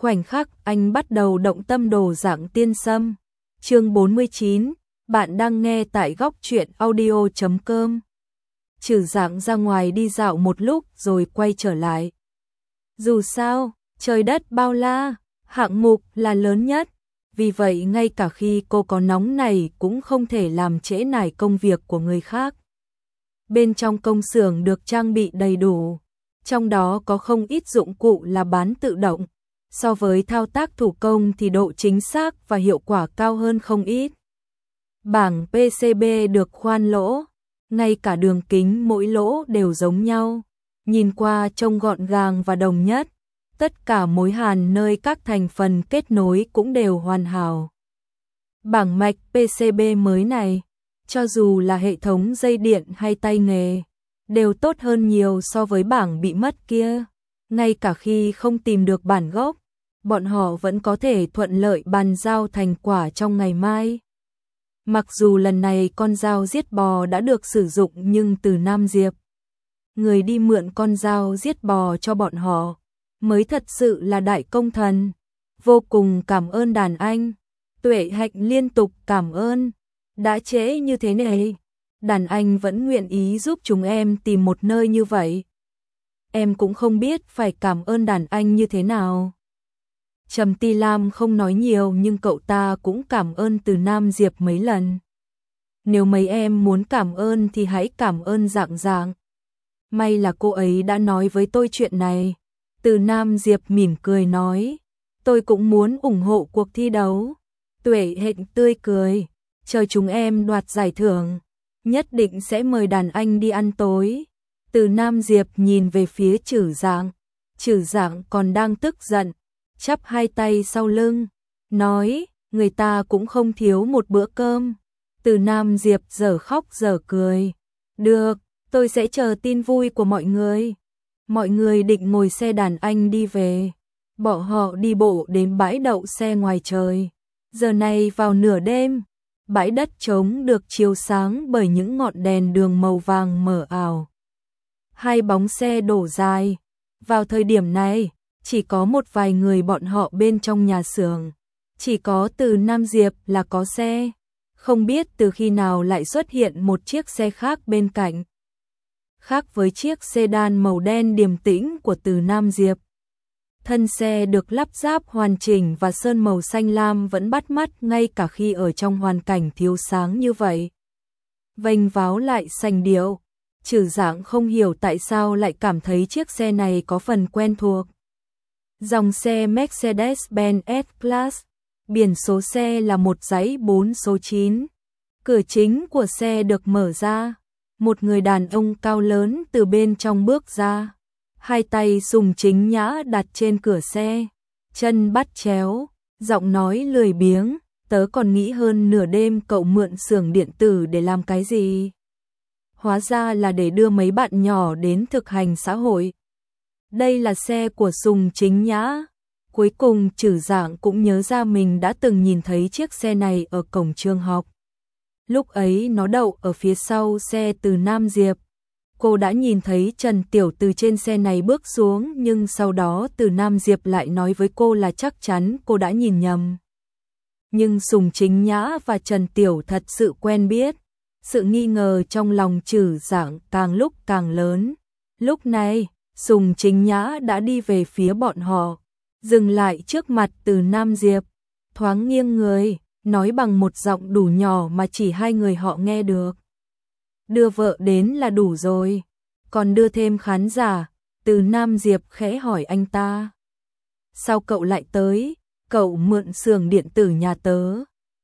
khoảnh khắc anh bắt đầu động tâm đồ dạng tiên sâm. Chương 49, bạn đang nghe tại góc truyện audio.com. Trừ Dạng ra ngoài đi dạo một lúc rồi quay trở lại. Dù sao, trời đất bao la, hạng mục là lớn nhất, vì vậy ngay cả khi cô có nóng này cũng không thể làm trễ nải công việc của người khác. Bên trong công xưởng được trang bị đầy đủ, trong đó có không ít dụng cụ là bán tự động. So với thao tác thủ công thì độ chính xác và hiệu quả cao hơn không ít. Bảng PCB được khoan lỗ, ngay cả đường kính mỗi lỗ đều giống nhau, nhìn qua trông gọn gàng và đồng nhất. Tất cả mối hàn nơi các thành phần kết nối cũng đều hoàn hảo. Bảng mạch PCB mới này, cho dù là hệ thống dây điện hay tay nghề, đều tốt hơn nhiều so với bảng bị mất kia. Ngay cả khi không tìm được bản gốc, bọn họ vẫn có thể thuận lợi bàn giao thành quả trong ngày mai. Mặc dù lần này con dao giết bò đã được sử dụng nhưng từ Nam Diệp, người đi mượn con dao giết bò cho bọn họ, mới thật sự là đại công thần. Vô cùng cảm ơn đàn anh. Tuệ Hạnh liên tục cảm ơn. Đã trễ như thế này, đàn anh vẫn nguyện ý giúp chúng em tìm một nơi như vậy. Em cũng không biết phải cảm ơn đàn anh như thế nào. Trầm Ti Lam không nói nhiều nhưng cậu ta cũng cảm ơn từ Nam Diệp mấy lần. Nếu mấy em muốn cảm ơn thì hãy cảm ơn Dạng Dạng. May là cô ấy đã nói với tôi chuyện này. Từ Nam Diệp mỉm cười nói, tôi cũng muốn ủng hộ cuộc thi đấu. Tuệ Hạnh tươi cười, chờ chúng em đoạt giải thưởng, nhất định sẽ mời đàn anh đi ăn tối. Từ Nam Diệp nhìn về phía Trừ Dạng. Trừ Dạng còn đang tức giận, chắp hai tay sau lưng, nói, người ta cũng không thiếu một bữa cơm. Từ Nam Diệp dở khóc dở cười, được, tôi sẽ chờ tin vui của mọi người. Mọi người định ngồi xe đàn anh đi về. Bọn họ đi bộ đến bãi đậu xe ngoài trời. Giờ này vào nửa đêm, bãi đất trống được chiếu sáng bởi những ngọn đèn đường màu vàng mờ ảo. Hai bóng xe đổ dài. Vào thời điểm này, chỉ có một vài người bọn họ bên trong nhà xưởng. Chỉ có từ Nam Diệp là có xe. Không biết từ khi nào lại xuất hiện một chiếc xe khác bên cạnh. Khác với chiếc sedan màu đen điềm tĩnh của từ Nam Diệp. Thân xe được lắp ráp hoàn chỉnh và sơn màu xanh lam vẫn bắt mắt ngay cả khi ở trong hoàn cảnh thiếu sáng như vậy. Vênh váo lại sành điệu, Trừ Dạng không hiểu tại sao lại cảm thấy chiếc xe này có phần quen thuộc. Dòng xe Mercedes-Benz S-Class, biển số xe là một dãy 4 số 9. Cửa chính của xe được mở ra. Một người đàn ông cao lớn từ bên trong bước ra, hai tay sùng chính nhã đặt trên cửa xe, chân bắt chéo, giọng nói lười biếng, tớ còn nghĩ hơn nửa đêm cậu mượn xưởng điện tử để làm cái gì. Hóa ra là để đưa mấy bạn nhỏ đến thực hành xã hội. Đây là xe của Sùng Chính Nhã. Cuối cùng Trừ Dạng cũng nhớ ra mình đã từng nhìn thấy chiếc xe này ở cổng trường học. Lúc ấy nó đậu ở phía sau xe từ Nam Diệp. Cô đã nhìn thấy Trần Tiểu từ trên xe này bước xuống nhưng sau đó từ Nam Diệp lại nói với cô là chắc chắn cô đã nhìn nhầm. Nhưng Sùng Chính Nhã và Trần Tiểu thật sự quen biết. Sự nghi ngờ trong lòng Trừ Dạng càng lúc càng lớn. Lúc này, Sùng Chính Nhã đã đi về phía bọn họ, dừng lại trước mặt từ Nam Diệp, thoáng nghiêng người, nói bằng một giọng đủ nhỏ mà chỉ hai người họ nghe được. Đưa vợ đến là đủ rồi, còn đưa thêm khán giả. Từ Nam Diệp khẽ hỏi anh ta. Sao cậu lại tới? Cậu mượn xưởng điện tử nhà tớ.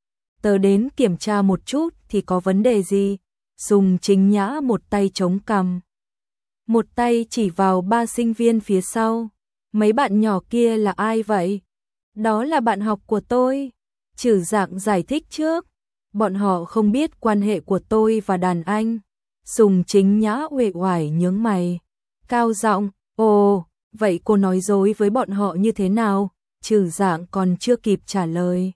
Tớ đến kiểm tra một chút thì có vấn đề gì? Sùng Chính Nhã một tay chống cằm, một tay chỉ vào ba sinh viên phía sau. Mấy bạn nhỏ kia là ai vậy? Đó là bạn học của tôi. Trừ Dạng giải thích trước. Bọn họ không biết quan hệ của tôi và đàn anh. Sùng Chính Nhã uể oải nhướng mày, cao giọng, ồ, vậy cô nói dối với bọn họ như thế nào? Trừ Dạng còn chưa kịp trả lời,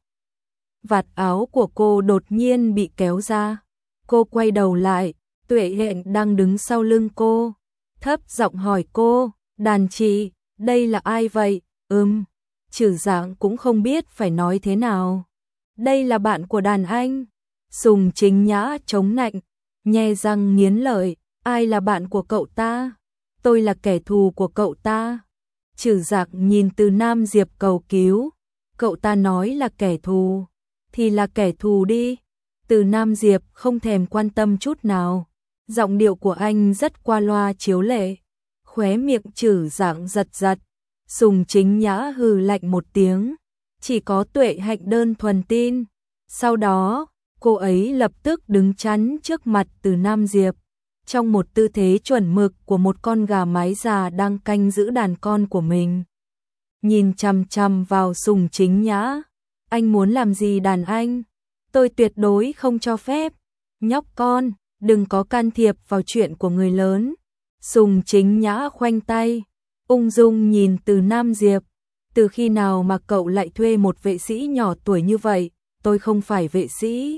vạt áo của cô đột nhiên bị kéo ra. Cô quay đầu lại, Tuệ Hạnh đang đứng sau lưng cô, thấp giọng hỏi cô, đàn chị, đây là ai vậy? Trử Dạng cũng không biết phải nói thế nào. Đây là bạn của đàn anh. Sùng Chính Nhã chống nạnh, nhe răng nghiến lợi, ai là bạn của cậu ta? Tôi là kẻ thù của cậu ta. Trử Dạng nhìn Từ Nam Diệp cầu cứu, cậu ta nói là kẻ thù, thì là kẻ thù đi. Từ Nam Diệp không thèm quan tâm chút nào, giọng điệu của anh rất qua loa chiếu lệ, khóe miệng Trử Dạng giật giật. Sùng Chính Nhã hừ lạnh một tiếng, chỉ có Tuệ Hạnh đơn thuần tin. Sau đó, cô ấy lập tức đứng chắn trước mặt Từ Nam Diệp, trong một tư thế chuẩn mực của một con gà mái già đang canh giữ đàn con của mình. Nhìn chằm chằm vào Sùng Chính Nhã, anh muốn làm gì đàn anh? Tôi tuyệt đối không cho phép. Nhóc con, đừng có can thiệp vào chuyện của người lớn. Sùng Chính Nhã khoanh tay, ung dung nhìn Từ Nam Diệp. Từ khi nào mà cậu lại thuê một vệ sĩ nhỏ tuổi như vậy? Tôi không phải vệ sĩ.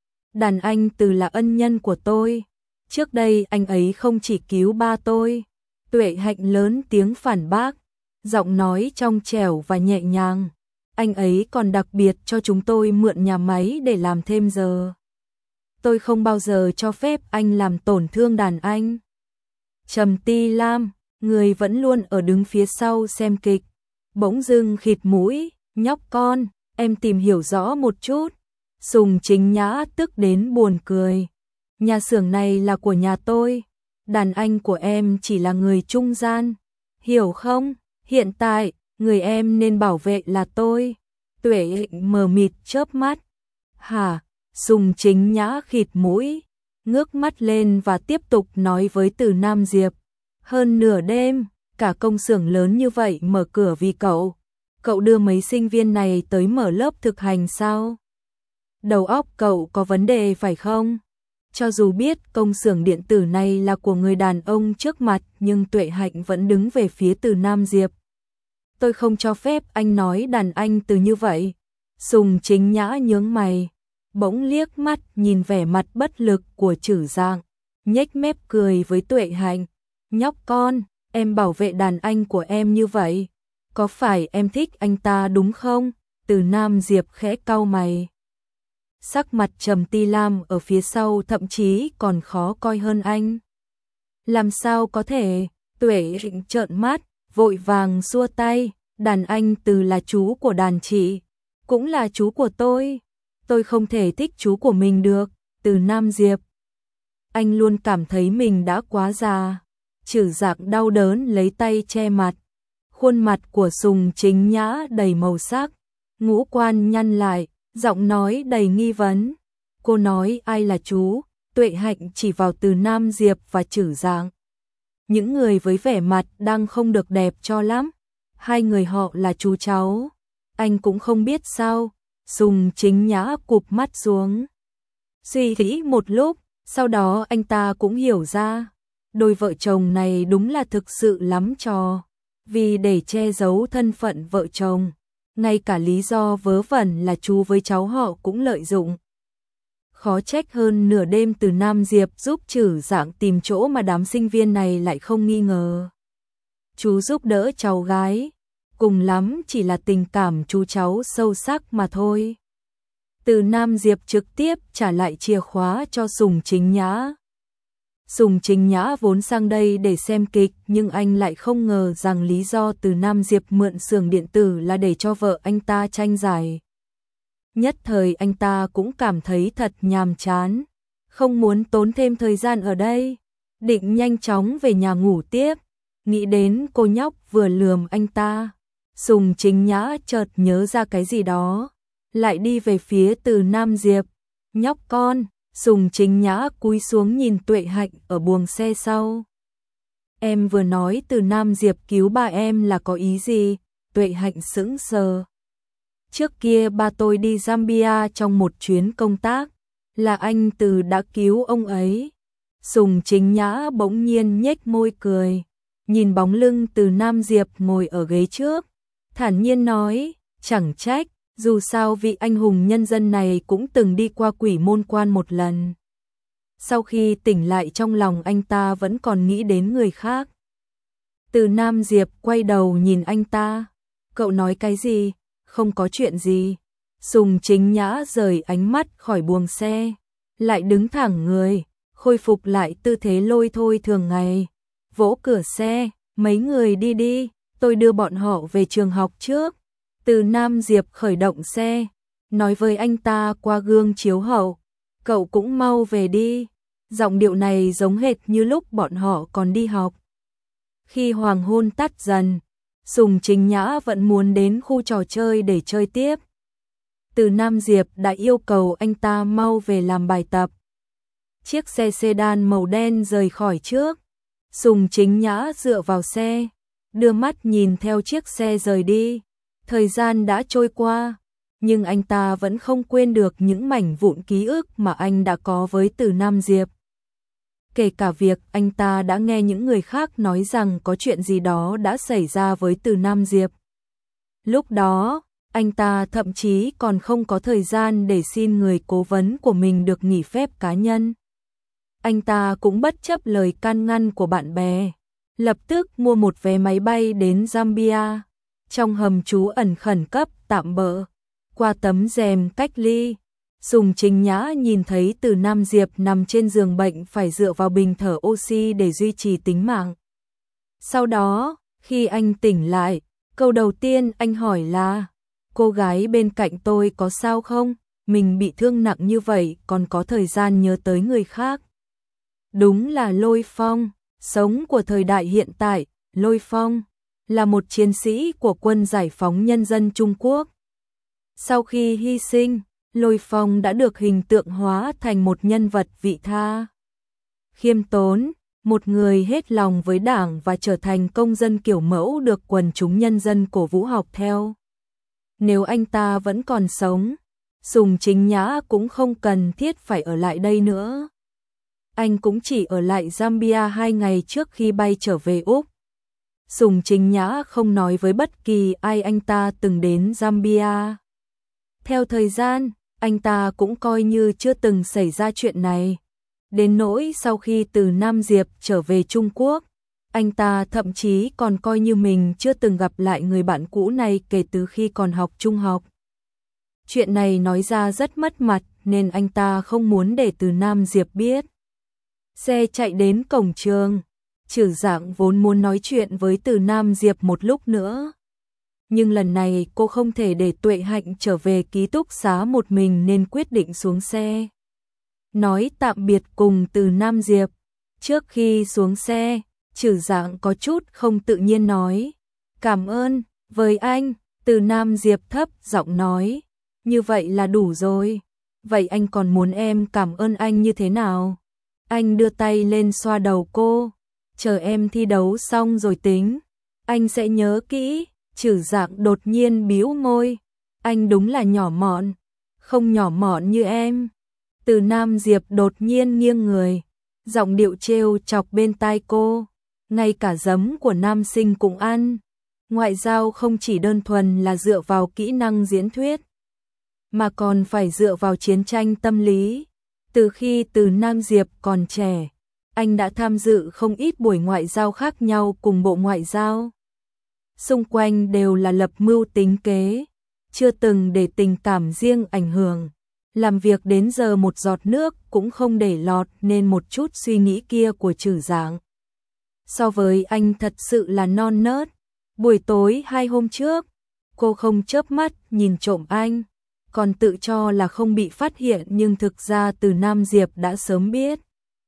Đàn anh Từ là ân nhân của tôi. Trước đây anh ấy không chỉ cứu ba tôi. Tuệ Hạnh lớn tiếng phản bác, giọng nói trong trẻo và nhẹ nhàng. Anh ấy còn đặc biệt cho chúng tôi mượn nhà máy để làm thêm giờ. Tôi không bao giờ cho phép anh làm tổn thương đàn anh. Trầm Ti Lam, người vẫn luôn ở đứng phía sau xem kịch, bỗng dưng khịt mũi, nhóc con, em tìm hiểu rõ một chút. Sùng Chính Nhã tức đến buồn cười. Nhà xưởng này là của nhà tôi, đàn anh của em chỉ là người trung gian, hiểu không? Hiện tại, người em nên bảo vệ là tôi. Tuệ Hạnh mờ mịt chớp mắt. Hả? Sùng Chính Nhã khịt mũi, ngước mắt lên và tiếp tục nói với Từ Nam Diệp. Hơn nửa đêm, cả công xưởng lớn như vậy mở cửa vì cậu. Cậu đưa mấy sinh viên này tới mở lớp thực hành sao? Đầu óc cậu có vấn đề phải không? Cho dù biết công xưởng điện tử này là của người đàn ông trước mặt, nhưng Tuệ Hạnh vẫn đứng về phía Từ Nam Diệp. Tôi không cho phép anh nói đàn anh Từ như vậy. Sùng Chính Nhã nhướng mày, bỗng liếc mắt nhìn vẻ mặt bất lực của Trử Dạng, nhếch mép cười với Tuệ Hạnh. Nhóc con, em bảo vệ đàn anh của em như vậy, có phải em thích anh ta đúng không? Từ Nam Diệp khẽ cau mày. Sắc mặt Trầm Ti Lam ở phía sau thậm chí còn khó coi hơn anh. Làm sao có thể? Tuệ Hạnh trợn mắt, vội vàng xua tay. Đàn anh Từ là chú của đàn chị, cũng là chú của tôi. Tôi không thể thích chú của mình được. Từ Nam Diệp, anh luôn cảm thấy mình đã quá già. Trử Dạng đau đớn lấy tay che mặt. Khuôn mặt của Sùng Chính Nhã đầy màu sắc, ngũ quan nhăn lại, giọng nói đầy nghi vấn. Cô nói ai là chú? Tuệ Hạnh chỉ vào Từ Nam Diệp và Trử Dạng. Những người với vẻ mặt đang không được đẹp cho lắm. Hai người họ là chú cháu. Anh cũng không biết sao? Sùng Chính Nhã cụp mắt xuống, suy nghĩ một lúc, sau đó anh ta cũng hiểu ra. Đôi vợ chồng này đúng là thực sự lắm trò. Vì để che giấu thân phận vợ chồng, ngay cả lý do vớ vẩn là chú với cháu họ cũng lợi dụng. Khó trách hơn nửa đêm Từ Nam Diệp giúp Trử Dạng tìm chỗ mà đám sinh viên này lại không nghi ngờ. Chú giúp đỡ cháu gái, cùng lắm chỉ là tình cảm chú cháu sâu sắc mà thôi. Từ Nam Diệp trực tiếp trả lại chìa khóa cho Sùng Chính Nhã. Sùng Chính Nhã vốn sang đây để xem kịch, nhưng anh lại không ngờ rằng lý do Từ Nam Diệp mượn xưởng điện tử là để cho vợ anh ta tranh giải. Nhất thời anh ta cũng cảm thấy thật nhàm chán, không muốn tốn thêm thời gian ở đây, định nhanh chóng về nhà ngủ tiếp. Nghĩ đến cô nhóc vừa lườm anh ta, Sùng Chính Nhã chợt nhớ ra cái gì đó, lại đi về phía Từ Nam Diệp. Nhóc con. Sùng Chính Nhã cúi xuống nhìn Tuệ Hạnh ở buồng xe sau. Em vừa nói Từ Nam Diệp cứu ba em là có ý gì? Tuệ Hạnh sững sờ. Trước kia ba tôi đi Zambia trong một chuyến công tác, là anh Từ đã cứu ông ấy. Sùng Chính Nhã bỗng nhiên nhếch môi cười, nhìn bóng lưng Từ Nam Diệp ngồi ở ghế trước, thản nhiên nói, chẳng trách. Dù sao vị anh hùng nhân dân này cũng từng đi qua Quỷ Môn Quan một lần. Sau khi tỉnh lại trong lòng anh ta vẫn còn nghĩ đến người khác. Từ Nam Diệp quay đầu nhìn anh ta, Cậu nói cái gì? Không có chuyện gì. Sùng Chính Nhã rời ánh mắt khỏi buồng xe, lại đứng thẳng người, khôi phục lại tư thế lôi thôi thường ngày. Vỗ cửa xe, mấy người đi đi, tôi đưa bọn họ về trường học trước. Từ Nam Diệp khởi động xe, nói với anh ta qua gương chiếu hậu, cậu cũng mau về đi. Giọng điệu này giống hệt như lúc bọn họ còn đi học. Khi hoàng hôn tắt dần, Sùng Chính Nhã vẫn muốn đến khu trò chơi để chơi tiếp. Từ Nam Diệp đã yêu cầu anh ta mau về làm bài tập. Chiếc xe sedan màu đen rời khỏi trước. Sùng Chính Nhã dựa vào xe, đưa mắt nhìn theo chiếc xe rời đi. Thời gian đã trôi qua, nhưng anh ta vẫn không quên được những mảnh vụn ký ức mà anh đã có với Từ Nam Diệp. Kể cả việc anh ta đã nghe những người khác nói rằng có chuyện gì đó đã xảy ra với Từ Nam Diệp. Lúc đó, anh ta thậm chí còn không có thời gian để xin người cố vấn của mình được nghỉ phép cá nhân. Anh ta cũng bất chấp lời can ngăn của bạn bè, lập tức mua một vé máy bay đến Zambia. Trong hầm trú ẩn khẩn cấp tạm bợ, qua tấm rèm cách ly, Sùng Chính Nhã nhìn thấy Từ Nam Diệp nằm trên giường bệnh phải dựa vào bình thở oxy để duy trì tính mạng. Sau đó, khi anh tỉnh lại, câu đầu tiên anh hỏi là: cô gái bên cạnh tôi có sao không? Mình bị thương nặng như vậy còn có thời gian nhớ tới người khác. Đúng là Lôi Phong, sống của thời đại hiện tại. Lôi Phong là một chiến sĩ của quân giải phóng nhân dân Trung Quốc. Sau khi hy sinh, Lôi Phong đã được hình tượng hóa thành một nhân vật vị tha, khiêm tốn, một người hết lòng với Đảng và trở thành công dân kiểu mẫu được quần chúng nhân dân cổ vũ học theo. Nếu anh ta vẫn còn sống, Sùng Chính Nhã cũng không cần thiết phải ở lại đây nữa. Anh cũng chỉ ở lại Zambia 2 ngày trước khi bay trở về Úc. Sùng Chính Nhã không nói với bất kỳ ai anh ta từng đến Zambia. Theo thời gian, anh ta cũng coi như chưa từng xảy ra chuyện này. Đến nỗi sau khi Từ Nam Diệp trở về Trung Quốc, anh ta thậm chí còn coi như mình chưa từng gặp lại người bạn cũ này kể từ khi còn học trung học. Chuyện này nói ra rất mất mặt nên anh ta không muốn để Từ Nam Diệp biết. Xe chạy đến cổng trường, Trử Dạng vốn muốn nói chuyện với Từ Nam Diệp một lúc nữa. Nhưng lần này cô không thể để Tuệ Hạnh trở về ký túc xá một mình nên quyết định xuống xe. Nói tạm biệt cùng Từ Nam Diệp. Trước khi xuống xe, Trử Dạng có chút không tự nhiên nói: cảm ơn, với anh. Từ Nam Diệp thấp giọng nói: như vậy là đủ rồi. Vậy anh còn muốn em cảm ơn anh như thế nào? Anh đưa tay lên xoa đầu cô: chờ em thi đấu xong rồi tính. Anh sẽ nhớ kỹ. Trử Dạng đột nhiên bĩu môi: anh đúng là nhỏ mọn. Không nhỏ mọn như em. Từ Nam Diệp đột nhiên nghiêng người, giọng điệu trêu chọc bên tai cô: ngay cả giấm của nam sinh cũng ăn. Ngoại giao không chỉ đơn thuần là dựa vào kỹ năng diễn thuyết, mà còn phải dựa vào chiến tranh tâm lý. Từ khi Từ Nam Diệp còn trẻ, anh đã tham dự không ít buổi ngoại giao khác nhau cùng Bộ Ngoại giao. Xung quanh đều là lập mưu tính kế, chưa từng để tình cảm riêng ảnh hưởng. Làm việc đến giờ một giọt nước cũng không để lọt nên một chút suy nghĩ kia của Trử Dạng so với anh thật sự là non nớt. Buổi tối 2 hôm trước, cô không chớp mắt nhìn trộm anh, còn tự cho là không bị phát hiện nhưng thực ra Từ Nam Diệp đã sớm biết.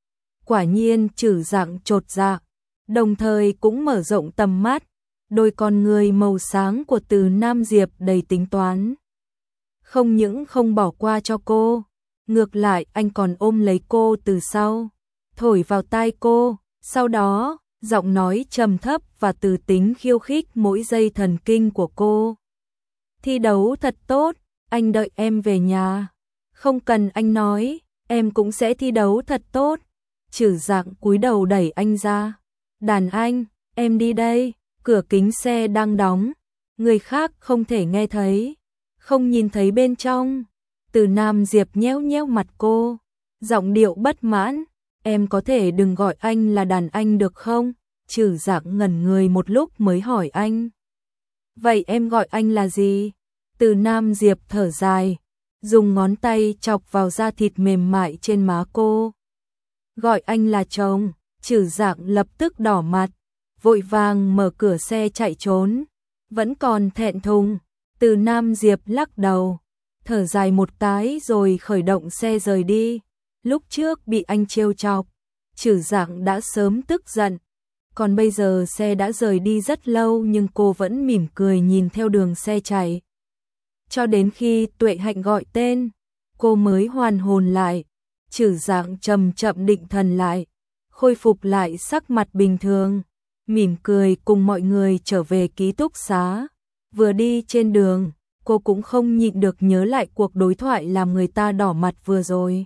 Quả nhiên Trử Dạng chột dạ, đồng thời cũng mở rộng tầm mắt. Đôi con người màu sáng của Từ Nam Diệp đầy tính toán. Không những không bỏ qua cho cô, ngược lại anh còn ôm lấy cô từ sau, thổi vào tai cô, sau đó, giọng nói trầm thấp và từ tính khiêu khích mỗi giây thần kinh của cô. Thi đấu thật tốt, anh đợi em về nhà. Không cần anh nói, em cũng sẽ thi đấu thật tốt. Trử Dạng cúi đầu đẩy anh ra. Đàn anh, em đi đây. Cửa kính xe đang đóng, người khác không thể nghe thấy, không nhìn thấy bên trong. Từ Nam Diệp nhéo nhéo mặt cô, giọng điệu bất mãn: em có thể đừng gọi anh là đàn anh được không? Trử Dạng ngẩn người một lúc mới hỏi anh: Vậy em gọi anh là gì? Từ Nam Diệp thở dài, dùng ngón tay chọc vào da thịt mềm mại trên má cô. Gọi anh là chồng. Trử Dạng lập tức đỏ mặt, vội vàng mở cửa xe chạy trốn, vẫn còn thẹn thùng. Từ Nam Diệp lắc đầu, thở dài một cái rồi khởi động xe rời đi. Lúc trước bị anh trêu chọc, Trử Dạng đã sớm tức giận, còn bây giờ xe đã rời đi rất lâu nhưng cô vẫn mỉm cười nhìn theo đường xe chạy. Cho đến khi Tuệ Hạnh gọi tên, cô mới hoàn hồn lại. Trử Dạng chậm chậm định thần lại, khôi phục lại sắc mặt bình thường, mỉm cười cùng mọi người trở về ký túc xá. Vừa đi trên đường, cô cũng không nhịn được nhớ lại cuộc đối thoại làm người ta đỏ mặt vừa rồi.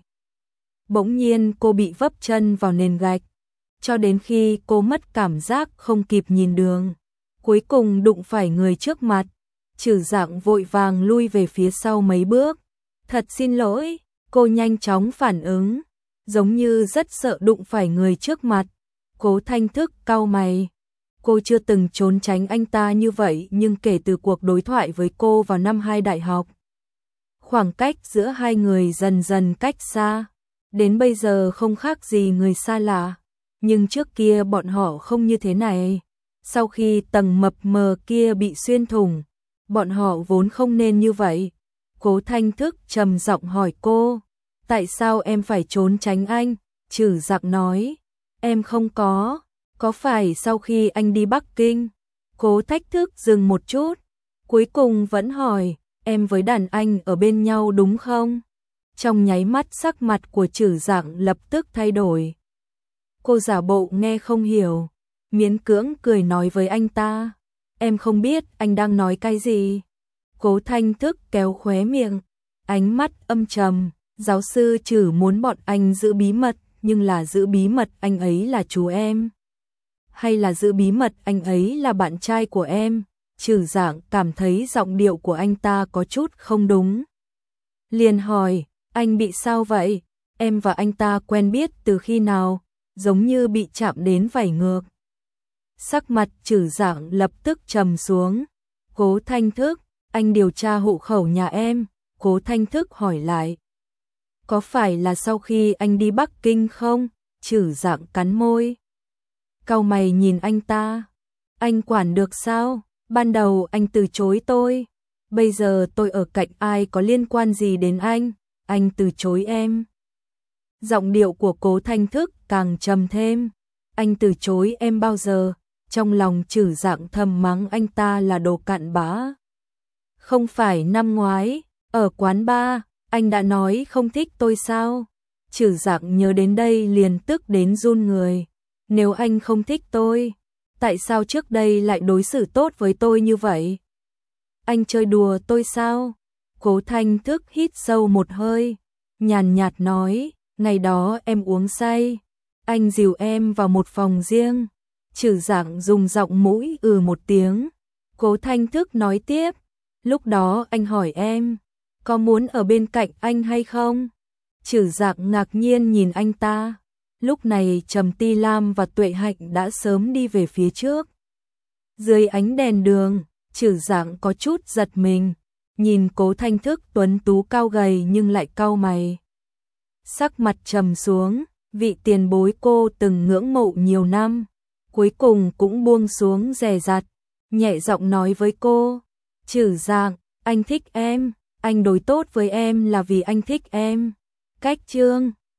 Bỗng nhiên cô bị vấp chân vào nền gạch, cho đến khi cô mất cảm giác không kịp nhìn đường, cuối cùng đụng phải người trước mặt. Trử Dạng vội vàng lui về phía sau mấy bước. Thật xin lỗi, cô nhanh chóng phản ứng, giống như rất sợ đụng phải người trước mặt. Cố Thanh Thức cau mày. Cô chưa từng trốn tránh anh ta như vậy nhưng kể từ cuộc đối thoại với cô vào năm 2 đại học, khoảng cách giữa hai người dần dần cách xa, đến bây giờ không khác gì người xa lạ. Nhưng trước kia bọn họ không như thế này. Sau khi tầng mập mờ kia bị xuyên thủng, bọn họ vốn không nên như vậy. Cố Thanh Thức trầm giọng hỏi cô, tại sao em phải trốn tránh anh? Trử Dạng nói, em không có phải sau khi anh đi Bắc Kinh? Cố Thanh Thức dừng một chút, cuối cùng vẫn hỏi, em với đàn anh ở bên nhau đúng không? Trong nháy mắt sắc mặt của Trử Dạng lập tức thay đổi. Cô giả bộ nghe không hiểu, miễn cưỡng cười nói với anh ta, em không biết anh đang nói cái gì. Cố Thanh Thức kéo khóe miệng, ánh mắt âm trầm, giáo sư Trử muốn bọn anh giữ bí mật, nhưng là giữ bí mật anh ấy là chú em, hay là giữ bí mật anh ấy là bạn trai của em? Trử Dạng cảm thấy giọng điệu của anh ta có chút không đúng, liền hỏi, anh bị sao vậy? Em và anh ta quen biết từ khi nào? Giống như bị chạm đến vảy ngược. Sắc mặt Trử Dạng lập tức trầm xuống. Cố Thanh Thức, anh điều tra hộ khẩu nhà em. Cố Thanh Thức hỏi lại, có phải là sau khi anh đi Bắc Kinh không? Trử Dạng cắn môi, cau mày nhìn anh ta. Anh quản được sao? Ban đầu anh từ chối tôi, bây giờ tôi ở cạnh ai có liên quan gì đến anh từ chối em. Giọng điệu của Cố Thanh Thức càng trầm thêm, anh từ chối em bao giờ? Trong lòng Trử Dạng thầm mắng anh ta là đồ cặn bã. Không phải năm ngoái, ở quán bar, anh đã nói không thích tôi sao? Trử Dạng nhớ đến đây liền tức đến run người. Nếu anh không thích tôi, tại sao trước đây lại đối xử tốt với tôi như vậy? Anh chơi đùa tôi sao? Cố Thanh Thức hít sâu một hơi, nhàn nhạt nói, ngày đó em uống say, anh dìu em vào một phòng riêng. Trử Dạng dùng giọng mũi một tiếng. Cố Thanh Thức nói tiếp, lúc đó anh hỏi em, có muốn ở bên cạnh anh hay không? Trử Dạng ngạc nhiên nhìn anh ta. Lúc này Trầm Ti Lam và Tuệ Hạnh đã sớm đi về phía trước. Dưới ánh đèn đường, Trử Dạng có chút giật mình, nhìn Cố Thanh Thức tuấn tú cao gầy nhưng lại cau mày. Sắc mặt trầm xuống, vị tiền bối cô từng ngưỡng mộ nhiều năm, cuối cùng cũng buông xuống dè dặt, nhẹ giọng nói với cô, Trử Dạng, anh thích em, anh đối tốt với em là vì anh thích em. Cách chương